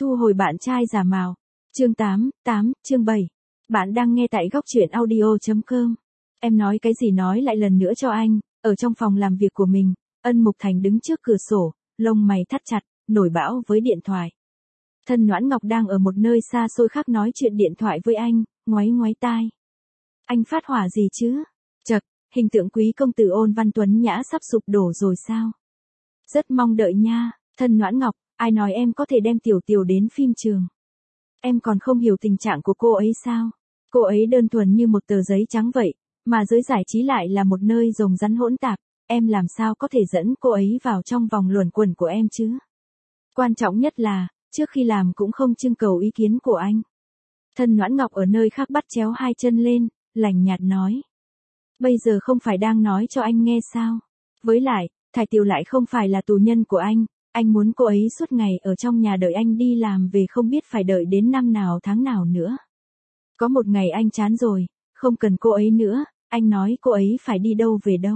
Thu hồi bạn trai giả mạo. Chương 8, chương 7. Bạn đang nghe tại góc truyện audio.com. Em nói cái gì nói lại lần nữa cho anh. Ở trong phòng làm việc của mình, Ân Mục Thành đứng trước cửa sổ, lông mày thắt chặt, nổi bão với điện thoại. Thân Noãn Ngọc đang ở một nơi xa xôi khác nói chuyện điện thoại với anh, ngoáy ngoáy tai. Anh phát hỏa gì chứ? Chậc, hình tượng quý công tử Ôn Văn Tuấn Nhã sắp sụp đổ rồi sao? Rất mong đợi nha, thân Noãn Ngọc, ai nói em có thể đem Tiểu Tiểu đến phim trường? Em còn không hiểu tình trạng của cô ấy sao? Cô ấy đơn thuần như một tờ giấy trắng vậy, mà giới giải trí lại là một nơi rồng rắn hỗn tạp, em làm sao có thể dẫn cô ấy vào trong vòng luẩn quẩn của em chứ? Quan trọng nhất là, trước khi làm cũng không trưng cầu ý kiến của anh. Thân Noãn Ngọc ở nơi khác bắt chéo hai chân lên, lạnh nhạt nói. Bây giờ không phải đang nói cho anh nghe sao? Với lại, Thải Tiểu lại không phải là tù nhân của anh muốn cô ấy suốt ngày ở trong nhà đợi anh đi làm về không biết phải đợi đến năm nào tháng nào nữa. Có một ngày anh chán rồi, không cần cô ấy nữa, anh nói cô ấy phải đi đâu về đâu.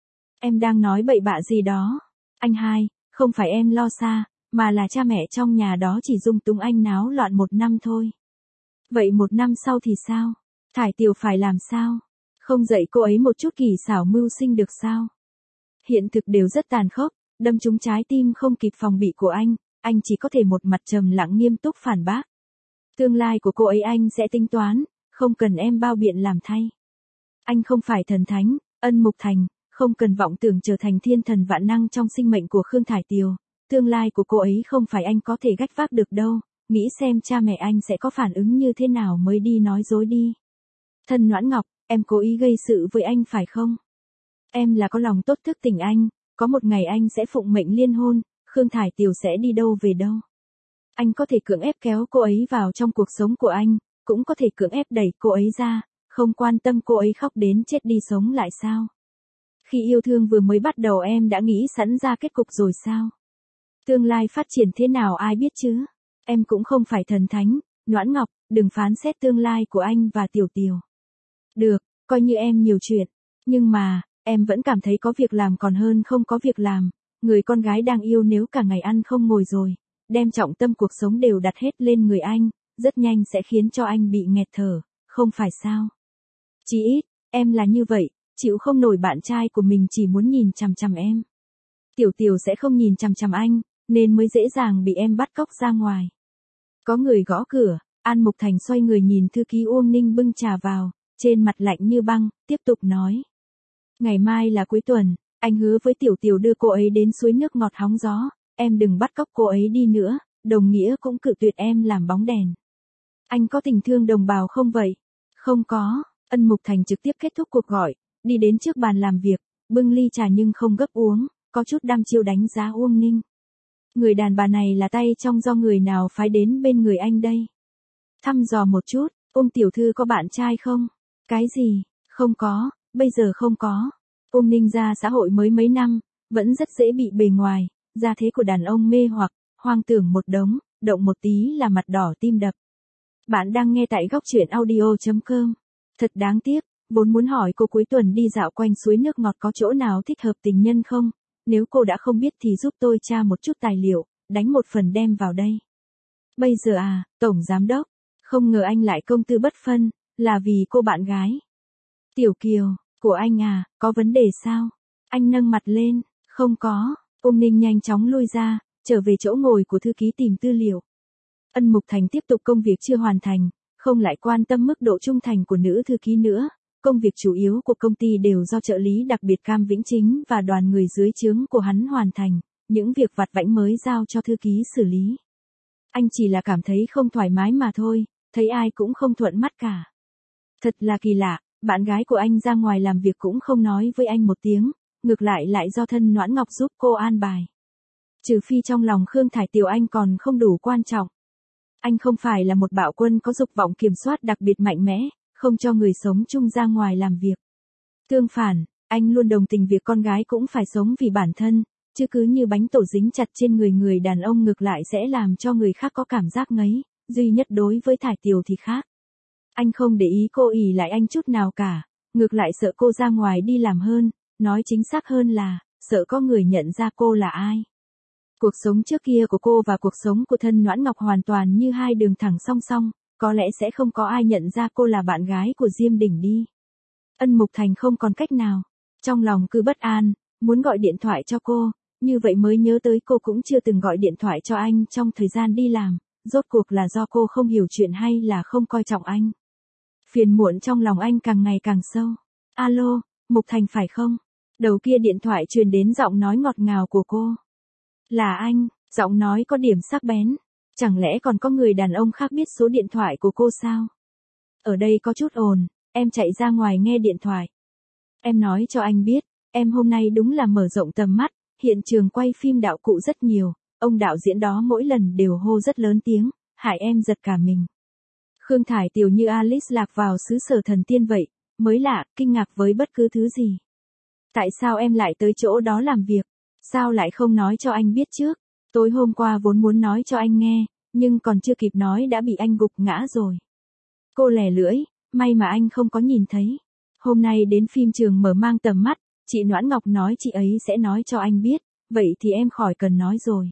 Em đang nói bậy bạ gì đó. Anh hai, không phải em lo xa, mà là cha mẹ trong nhà đó chỉ dung túng anh náo loạn 1 năm thôi. Vậy 1 năm sau thì sao? Thải Tiểu phải làm sao? Không dạy cô ấy một chút kỳ xảo mưu sinh được sao? Hiện thực đều rất tàn khốc, đâm trúng trái tim không kịp phòng bị của anh chỉ có thể một mặt trầm lặng nghiêm túc phản bác. Tương lai của cô ấy anh sẽ tính toán, không cần em bao biện làm thay. Anh không phải thần thánh, Ân Mục Thành, không cần vọng tưởng trở thành thiên thần vạn năng trong sinh mệnh của Khương Thải Tiểu. Tương lai của cô ấy không phải anh có thể gánh vác được đâu, nghĩ xem cha mẹ anh sẽ có phản ứng như thế nào mới đi nói dối đi. Thân Noãn Ngọc, em cố ý gây sự với anh phải không? Em là có lòng tốt thức tỉnh anh, có một ngày anh sẽ phụng mệnh liên hôn, Khương Thải Tiểu sẽ đi đâu về đâu. Anh có thể cưỡng ép kéo cô ấy vào trong cuộc sống của anh, cũng có thể cưỡng ép đẩy cô ấy ra, không quan tâm cô ấy khóc đến chết đi sống lại sao? Khi yêu thương vừa mới bắt đầu em đã nghĩ sẵn ra kết cục rồi sao? Tương lai phát triển thế nào ai biết chứ? Em cũng không phải thần thánh, Noãn Ngọc, đừng phán xét tương lai của anh và Tiểu Tiểu. Được, coi như em nhiều chuyện, nhưng mà, em vẫn cảm thấy có việc làm còn hơn không có việc làm. Người con gái đang yêu nếu cả ngày ăn không ngồi rồi, đem trọng tâm cuộc sống đều đặt hết lên người anh, rất nhanh sẽ khiến cho anh bị nghẹt thở, không phải sao? Chỉ ít, em là như vậy, chịu không nổi bạn trai của mình chỉ muốn nhìn chằm chằm em. Tiểu Tiểu sẽ không nhìn chằm chằm anh, nên mới dễ dàng bị em bắt cóc ra ngoài. Có người gõ cửa, An Mục Thành xoay người nhìn thư ký Uông Ninh bưng trà vào, trên mặt lạnh như băng, tiếp tục nói. Ngày mai là cuối tuần, anh hứa với Tiểu Tiểu đưa cô ấy đến suối nước ngọt hóng gió, em đừng bắt cóc cô ấy đi nữa, đồng nghĩa cũng cự tuyệt em làm bóng đèn. Anh có tình thương đồng bào không vậy? Không có, Ân Mục Thành trực tiếp kết thúc cuộc gọi, đi đến trước bàn làm việc, bưng ly trà nhưng không gấp uống, có chút đăm chiêu đánh giá Uông Ninh. Người đàn bà này là tay trong do người nào phái đến bên người anh đây? Thăm dò một chút, Uông tiểu thư có bạn trai không? Cái gì? Không có, bây giờ không có. Uông Ninh ra xã hội mới mấy năm, vẫn rất dễ bị bề ngoài, gia thế của đàn ông mê hoặc, hoang tưởng một đống, động một tí là mặt đỏ tim đập. Bạn đang nghe tại góc truyện audio.com. Thật đáng tiếc, vốn muốn hỏi cô cuối tuần đi dạo quanh suối nước ngọt có chỗ nào thích hợp tình nhân không? Nếu cô đã không biết thì giúp tôi tra một chút tài liệu, đánh một phần đem vào đây. Bây giờ à, Tổng Giám Đốc, không ngờ anh lại công tư bất phân, là vì cô bạn gái. Tiểu Kiều, của anh à, có vấn đề sao? Anh nâng mặt lên, không có, Uông Ninh nhanh chóng lui ra, trở về chỗ ngồi của thư ký tìm tư liệu. Ân Mục Thành tiếp tục công việc chưa hoàn thành, không lại quan tâm mức độ trung thành của nữ thư ký nữa. Công việc chủ yếu của công ty đều do trợ lý đặc biệt Cam Vĩnh Chính và đoàn người dưới trướng của hắn hoàn thành, những việc vặt vãnh mới giao cho thư ký xử lý. Anh chỉ là cảm thấy không thoải mái mà thôi, thấy ai cũng không thuận mắt cả. Thật là kỳ lạ, bạn gái của anh ra ngoài làm việc cũng không nói với anh một tiếng, ngược lại do thân Noãn Ngọc giúp cô an bài. Trừ phi trong lòng Khương Thải Tiểu anh còn không đủ quan trọng. Anh không phải là một bạo quân có dục vọng kiểm soát đặc biệt mạnh mẽ, không cho người sống chung ra ngoài làm việc. Tương phản, anh luôn đồng tình việc con gái cũng phải sống vì bản thân, chứ cứ như bánh tổ dính chặt trên người đàn ông ngược lại sẽ làm cho người khác có cảm giác ngấy, duy nhất đối với Thải Tiểu thì khác. Anh không để ý cô ỷ lại anh chút nào cả, ngược lại sợ cô ra ngoài đi làm hơn, nói chính xác hơn là, sợ có người nhận ra cô là ai. Cuộc sống trước kia của cô và cuộc sống của Thân Noãn Ngọc hoàn toàn như hai đường thẳng song song, có lẽ sẽ không có ai nhận ra cô là bạn gái của Diêm Đỉnh đi. Ân Mục Thành không còn cách nào, trong lòng cứ bất an, muốn gọi điện thoại cho cô, như vậy mới nhớ tới cô cũng chưa từng gọi điện thoại cho anh trong thời gian đi làm, rốt cuộc là do cô không hiểu chuyện hay là không coi trọng anh. Phiền muộn trong lòng anh càng ngày càng sâu. Alo, Mục Thành phải không? Đầu kia điện thoại truyền đến giọng nói ngọt ngào của cô. Là anh, giọng nói có điểm sắc bén. Chẳng lẽ còn có người đàn ông khác biết số điện thoại của cô sao? Ở đây có chút ồn, em chạy ra ngoài nghe điện thoại. Em nói cho anh biết, em hôm nay đúng là mở rộng tầm mắt, hiện trường quay phim đạo cụ rất nhiều, ông đạo diễn đó mỗi lần đều hô rất lớn tiếng, hại em giật cả mình. Khương Thải Tiều như Alice lạc vào xứ sở thần tiên vậy, mới lạ, kinh ngạc với bất cứ thứ gì. Tại sao em lại tới chỗ đó làm việc? Sao lại không nói cho anh biết trước? Tối hôm qua vốn muốn nói cho anh nghe, nhưng còn chưa kịp nói đã bị anh gục ngã rồi. Cô lẻ lưỡi, may mà anh không có nhìn thấy. Hôm nay đến phim trường mở mang tầm mắt, chị Noãn Ngọc nói chị ấy sẽ nói cho anh biết, vậy thì em khỏi cần nói rồi.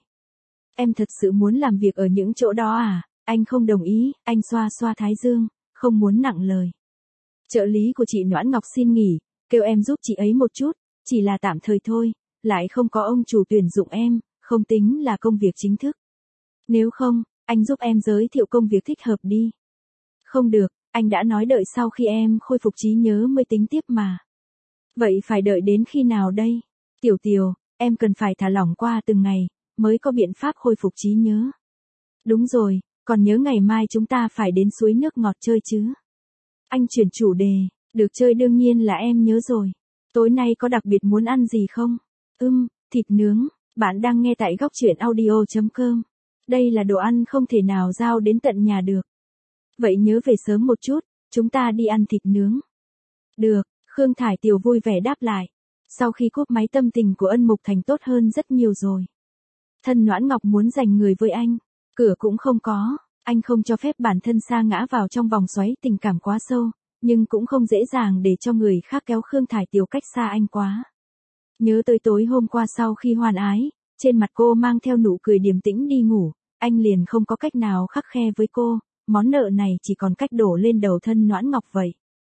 Em thật sự muốn làm việc ở những chỗ đó à? Anh không đồng ý, anh xoa xoa thái dương, không muốn nặng lời. Trợ lý của chị Noãn Ngọc xin nghỉ, kêu em giúp chị ấy một chút, chỉ là tạm thời thôi, lại không có ông chủ tuyển dụng em, không tính là công việc chính thức. Nếu không, anh giúp em giới thiệu công việc thích hợp đi. Không được, anh đã nói đợi sau khi em khôi phục trí nhớ mới tính tiếp mà. Vậy phải đợi đến khi nào đây? Tiểu Tiều, em cần phải thả lỏng qua từng ngày, mới có biện pháp khôi phục trí nhớ. Đúng rồi, còn nhớ ngày mai chúng ta phải đến suối nước ngọt chơi chứ? Anh chuyển chủ đề, được chơi đương nhiên là em nhớ rồi. Tối nay có đặc biệt muốn ăn gì không? Thịt nướng, bạn đang nghe tại góc truyện audio.com. Đây là đồ ăn không thể nào giao đến tận nhà được. Vậy nhớ về sớm một chút, chúng ta đi ăn thịt nướng. Được, Khương Thải Tiều vui vẻ đáp lại. Sau khi cúp máy tâm tình của Ân Mục Thành tốt hơn rất nhiều rồi. Thân Noãn Ngọc muốn giành người với anh, cửa cũng không có, anh không cho phép bản thân sa ngã vào trong vòng xoáy tình cảm quá sâu, nhưng cũng không dễ dàng để cho người khác kéo Khương Thải Tiều cách xa anh quá. Nhớ tới tối hôm qua sau khi hoan ái, trên mặt cô mang theo nụ cười điềm tĩnh đi ngủ, anh liền không có cách nào khắt khe với cô, món nợ này chỉ còn cách đổ lên đầu Thân Noãn Ngọc vậy.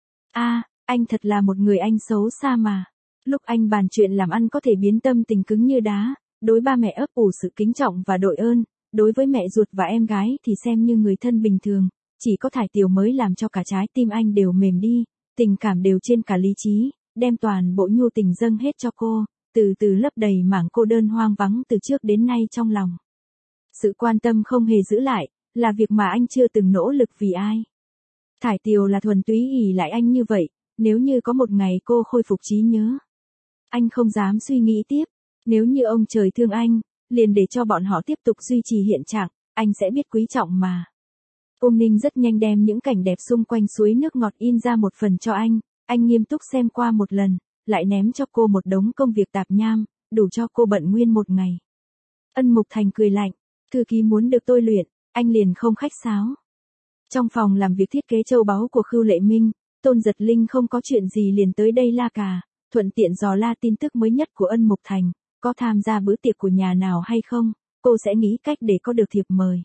Anh thật là một người anh xấu xa mà. Lúc anh bàn chuyện làm ăn có thể biến tâm tình cứng như đá, đối ba mẹ ấp ủ sự kính trọng và đội ơn, đối với mẹ ruột và em gái thì xem như người thân bình thường, chỉ có Thải Tiều mới làm cho cả trái tim anh đều mềm đi, tình cảm đều trên cả lý trí, đem toàn bộ nhu tình dâng hết cho cô, từ từ lấp đầy mảng cô đơn hoang vắng từ trước đến nay trong lòng. Sự quan tâm không hề giữ lại, là việc mà anh chưa từng nỗ lực vì ai. Thải Tiều là thuần túy ỷ lại anh như vậy, nếu như có một ngày cô khôi phục trí nhớ. Anh không dám suy nghĩ tiếp, nếu như ông trời thương anh, liền để cho bọn họ tiếp tục duy trì hiện trạng, anh sẽ biết quý trọng mà. Ôm Ninh rất nhanh đem những cảnh đẹp xung quanh suối nước ngọt in ra một phần cho anh nghiêm túc xem qua một lần, lại ném cho cô một đống công việc tạp nham, đủ cho cô bận nguyên một ngày. Ân Mục Thành cười lạnh, thư ký muốn được tôi luyện, anh liền không khách sáo. Trong phòng làm việc thiết kế châu báu của Khưu Lệ Minh, Tôn Giật Linh không có chuyện gì liền tới đây la cà, thuận tiện dò la tin tức mới nhất của Ân Mục Thành, có tham gia bữa tiệc của nhà nào hay không, cô sẽ nghĩ cách để có được thiệp mời.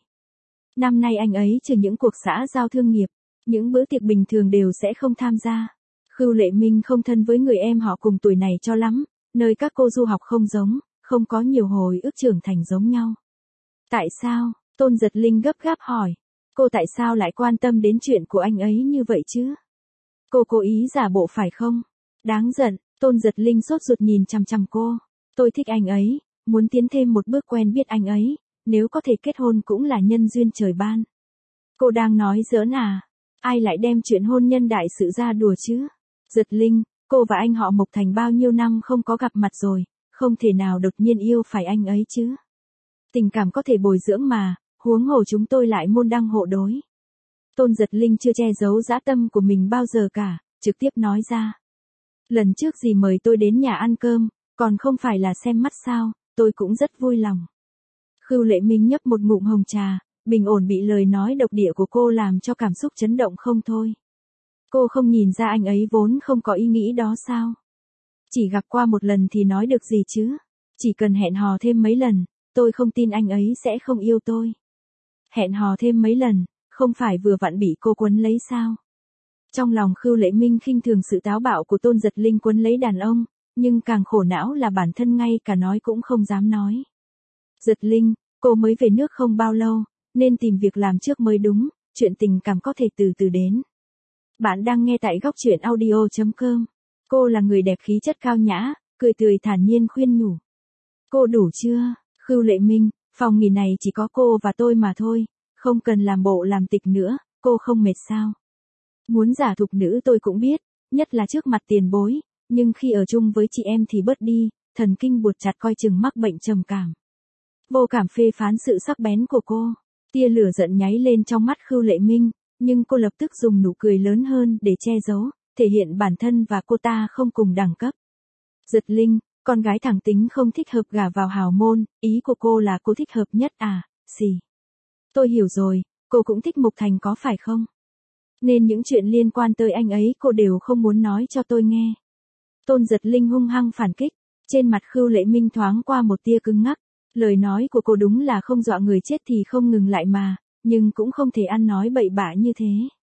Năm nay anh ấy trừ những cuộc xã giao thương nghiệp, những bữa tiệc bình thường đều sẽ không tham gia. Khưu Lệ Minh không thân với người em họ cùng tuổi này cho lắm, nơi các cô du học không giống, không có nhiều hồi ức trưởng thành giống nhau. Tại sao? Tôn Giật Linh gấp gáp hỏi. Cô tại sao lại quan tâm đến chuyện của anh ấy như vậy chứ? Cô cố ý giả bộ phải không? Đáng giận, Tôn Giật Linh sốt ruột nhìn chằm chằm cô. Tôi thích anh ấy, muốn tiến thêm một bước quen biết anh ấy, nếu có thể kết hôn cũng là nhân duyên trời ban. Cô đang nói giỡn à? Ai lại đem chuyện hôn nhân đại sự ra đùa chứ? Giật Linh, cô và anh họ Mộc Thành bao nhiêu năm không có gặp mặt rồi, không thể nào đột nhiên yêu phải anh ấy chứ. Tình cảm có thể bồi dưỡng mà, huống hồ chúng tôi lại môn đăng hộ đối. Tôn Giật Linh chưa che giấu dã tâm của mình bao giờ cả, trực tiếp nói ra. Lần trước dì mời tôi đến nhà ăn cơm, còn không phải là xem mắt sao, tôi cũng rất vui lòng. Khưu Lệ Minh nhấp một ngụm hồng trà, bình ổn bị lời nói độc địa của cô làm cho cảm xúc chấn động không thôi. Cô không nhìn ra anh ấy vốn không có ý nghĩ đó sao? Chỉ gặp qua một lần thì nói được gì chứ? Chỉ cần hẹn hò thêm mấy lần, tôi không tin anh ấy sẽ không yêu tôi. Hẹn hò thêm mấy lần, không phải vừa vặn bị cô quấn lấy sao? Trong lòng Khưu Lệ Minh khinh thường sự táo bạo của Tôn Giật Linh quấn lấy đàn ông, nhưng càng khổ não là bản thân ngay cả nói cũng không dám nói. Giật Linh, cô mới về nước không bao lâu, nên tìm việc làm trước mới đúng, chuyện tình cảm có thể từ từ đến. Bạn đang nghe tại góc truyện audio.com. Cô là người đẹp khí chất cao nhã, cười tươi thản nhiên khuyên nhủ. Cô đủ chưa, Khưu Lệ Minh, phòng nghỉ này chỉ có cô và tôi mà thôi, không cần làm bộ làm tịch nữa, cô không mệt sao? Muốn giả thục nữ tôi cũng biết, nhất là trước mặt tiền bối, nhưng khi ở chung với chị em thì bớt đi, thần kinh buộc chặt coi chừng mắc bệnh trầm cảm. Vô cảm phê phán sự sắc bén của cô, tia lửa giận nháy lên trong mắt Khưu Lệ Minh, nhưng cô lập tức dùng nụ cười lớn hơn để che giấu, thể hiện bản thân và cô ta không cùng đẳng cấp. Giật Linh, con gái thẳng tính không thích hợp gả vào hào môn, ý của cô là cô thích hợp nhất à, xì. Tôi hiểu rồi, cô cũng thích Mục Thành có phải không? Nên những chuyện liên quan tới anh ấy cô đều không muốn nói cho tôi nghe. Tôn Giật Linh hung hăng phản kích, trên mặt Khưu Lệ Minh thoáng qua một tia cứng ngắc, lời nói của cô đúng là không dọa người chết thì không ngừng lại mà, nhưng cũng không thể ăn nói bậy bạ như thế.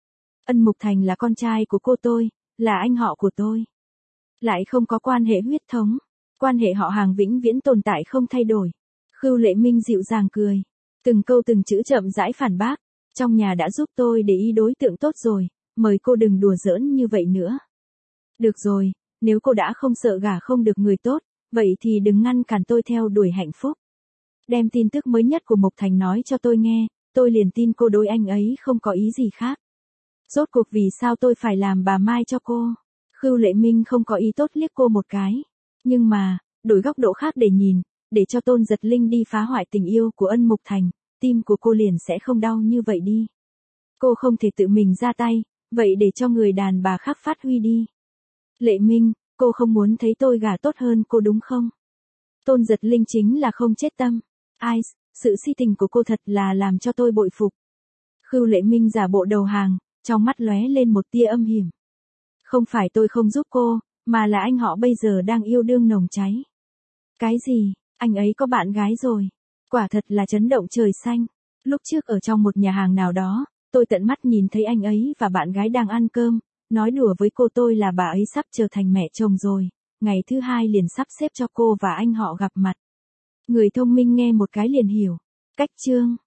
Ân Mục Thành là con trai của cô tôi, là anh họ của tôi. Lại không có quan hệ huyết thống, quan hệ họ hàng vĩnh viễn tồn tại không thay đổi. Khưu Lệ Minh dịu dàng cười, từng câu từng chữ chậm rãi phản bác, trong nhà đã giúp tôi để ý đối tượng tốt rồi, mời cô đừng đùa giỡn như vậy nữa. Được rồi, nếu cô đã không sợ gả không được người tốt, vậy thì đừng ngăn cản tôi theo đuổi hạnh phúc. Đem tin tức mới nhất của Mục Thành nói cho tôi nghe, tôi liền tin cô đối anh ấy không có ý gì khác. Rốt cuộc vì sao tôi phải làm bà Mai cho cô? Khưu Lệ Minh không có ý tốt liếc cô một cái. Nhưng mà, đổi góc độ khác để nhìn, để cho Tôn Giật Linh đi phá hoại tình yêu của Ân Mục Thành, tim của cô liền sẽ không đau như vậy đi. Cô không thể tự mình ra tay, vậy để cho người đàn bà khác phát huy đi. Lệ Minh, cô không muốn thấy tôi gả tốt hơn cô đúng không? Tôn Giật Linh chính là không chết tâm. Ai, sự si tình của cô thật là làm cho tôi bội phục. Khưu Lệ Minh giả bộ đầu hàng, trong mắt lóe lên một tia âm hiểm. Không phải tôi không giúp cô, mà là anh họ bây giờ đang yêu đương nồng cháy. Cái gì, anh ấy có bạn gái rồi. Quả thật là chấn động trời xanh. Lúc trước ở trong một nhà hàng nào đó, tôi tận mắt nhìn thấy anh ấy và bạn gái đang ăn cơm, nói đùa với cô tôi là bà ấy sắp trở thành mẹ chồng rồi, ngày thứ hai liền sắp xếp cho cô và anh họ gặp mặt. Người thông minh nghe một cái liền hiểu. Cách chương